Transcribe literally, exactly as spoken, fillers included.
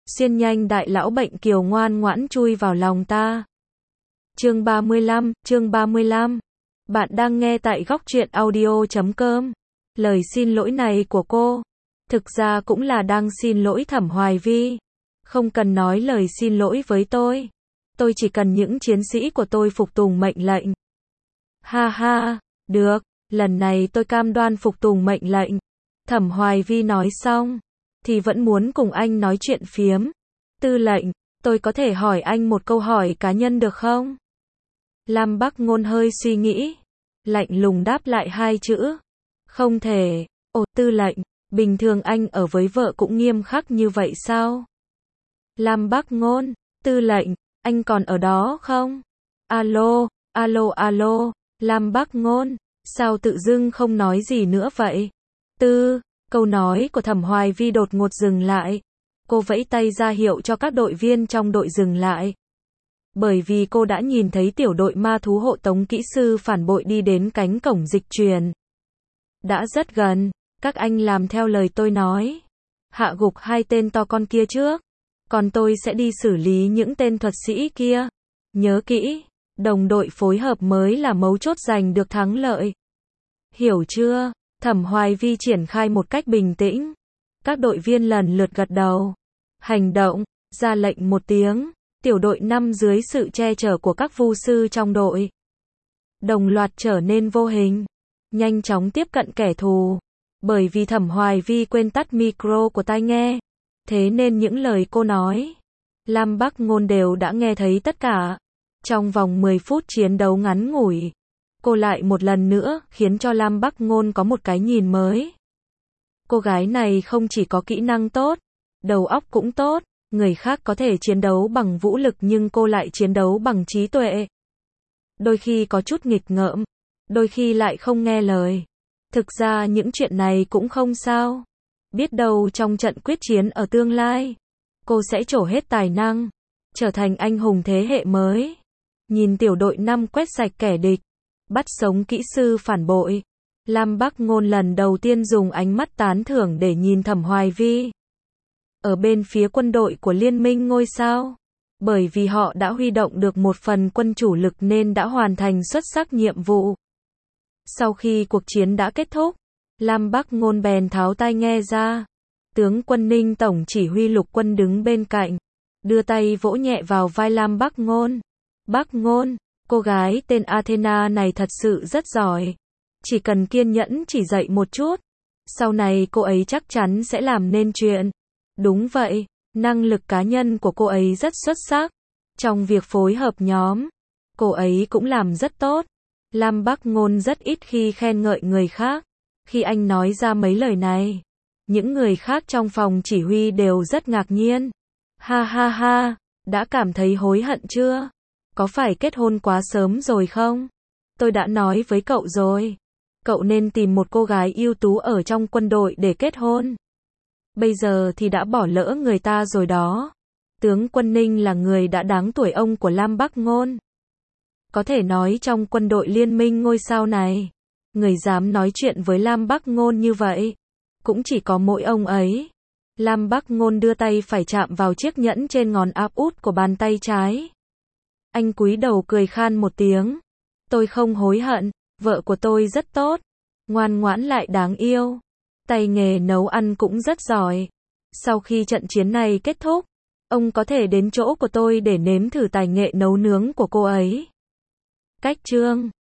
Xiên nhanh đại lão bệnh kiều ngoan ngoãn chui vào lòng ta. Chương ba mươi lăm, chương ba mươi lăm. Bạn đang nghe tại góc truyện audio chấm com. Lời xin lỗi này của cô, thực ra cũng là đang xin lỗi Thẩm Hoài Vi. Không cần nói lời xin lỗi với tôi. Tôi chỉ cần những chiến sĩ của tôi phục tùng mệnh lệnh. Ha ha, được, lần này tôi cam đoan phục tùng mệnh lệnh. Thẩm Hoài Vi nói xong, thì vẫn muốn cùng anh nói chuyện phiếm. Tư lệnh, tôi có thể hỏi anh một câu hỏi cá nhân được không? Lam Bắc Ngôn hơi suy nghĩ, lạnh lùng đáp lại hai chữ. Không thể. Ồ, tư lệnh, bình thường anh ở với vợ cũng nghiêm khắc như vậy sao? Lam Bắc Ngôn, tư lệnh, anh còn ở đó không? Alo, alo alo, Lam Bắc Ngôn, sao tự dưng không nói gì nữa vậy? Tư, câu nói của Thẩm Hoài Vi đột ngột dừng lại. Cô vẫy tay ra hiệu cho các đội viên trong đội dừng lại. Bởi vì cô đã nhìn thấy tiểu đội ma thú hộ tống kỹ sư phản bội đi đến cánh cổng dịch truyền. Đã rất gần, các anh làm theo lời tôi nói. Hạ gục hai tên to con kia trước. Còn tôi sẽ đi xử lý những tên thuật sĩ kia. Nhớ kỹ, đồng đội phối hợp mới là mấu chốt giành được thắng lợi. Hiểu chưa? Thẩm Hoài Vi triển khai một cách bình tĩnh. Các đội viên lần lượt gật đầu. Hành động, ra lệnh một tiếng. Tiểu đội năm dưới sự che chở của các vu sư trong đội, đồng loạt trở nên vô hình, nhanh chóng tiếp cận kẻ thù. Bởi vì Thẩm Hoài Vi quên tắt micro của tai nghe, thế nên những lời cô nói, Lam Bắc Ngôn đều đã nghe thấy tất cả. Trong vòng mười phút chiến đấu ngắn ngủi, cô lại một lần nữa khiến cho Lam Bắc Ngôn có một cái nhìn mới. Cô gái này không chỉ có kỹ năng tốt, đầu óc cũng tốt. Người khác có thể chiến đấu bằng vũ lực nhưng cô lại chiến đấu bằng trí tuệ. Đôi khi có chút nghịch ngợm, đôi khi lại không nghe lời. Thực ra những chuyện này cũng không sao. Biết đâu trong trận quyết chiến ở tương lai, cô sẽ trổ hết tài năng, trở thành anh hùng thế hệ mới. Nhìn tiểu đội năm quét sạch kẻ địch, bắt sống kỹ sư phản bội. Lam Bắc Ngôn lần đầu tiên dùng ánh mắt tán thưởng để nhìn Thẩm Hoài Vi. Ở bên phía quân đội của Liên minh ngôi sao, bởi vì họ đã huy động được một phần quân chủ lực nên đã hoàn thành xuất sắc nhiệm vụ. Sau khi cuộc chiến đã kết thúc, Lam Bắc Ngôn bèn tháo tai nghe ra. Tướng quân Ninh tổng chỉ huy lục quân đứng bên cạnh, đưa tay vỗ nhẹ vào vai Lam Bắc Ngôn. Bắc Ngôn, cô gái tên Athena này thật sự rất giỏi. Chỉ cần kiên nhẫn chỉ dạy một chút, sau này cô ấy chắc chắn sẽ làm nên chuyện. Đúng vậy, năng lực cá nhân của cô ấy rất xuất sắc. Trong việc phối hợp nhóm, cô ấy cũng làm rất tốt. Lam Bắc Ngôn rất ít khi khen ngợi người khác. Khi anh nói ra mấy lời này, những người khác trong phòng chỉ huy đều rất ngạc nhiên. Ha ha ha, đã cảm thấy hối hận chưa? Có phải kết hôn quá sớm rồi không? Tôi đã nói với cậu rồi. Cậu nên tìm một cô gái ưu tú ở trong quân đội để kết hôn. Bây giờ thì đã bỏ lỡ người ta rồi đó. Tướng quân Ninh là người đã đáng tuổi ông của Lam Bắc Ngôn. Có thể nói trong quân đội liên minh ngôi sao này, người dám nói chuyện với Lam Bắc Ngôn như vậy, cũng chỉ có mỗi ông ấy. Lam Bắc Ngôn đưa tay phải chạm vào chiếc nhẫn trên ngón áp út của bàn tay trái. Anh cúi đầu cười khan một tiếng. Tôi không hối hận, vợ của tôi rất tốt, ngoan ngoãn lại đáng yêu. Tay nghề nấu ăn cũng rất giỏi. Sau khi trận chiến này kết thúc, ông có thể đến chỗ của tôi để nếm thử tài nghệ nấu nướng của cô ấy. Cách chương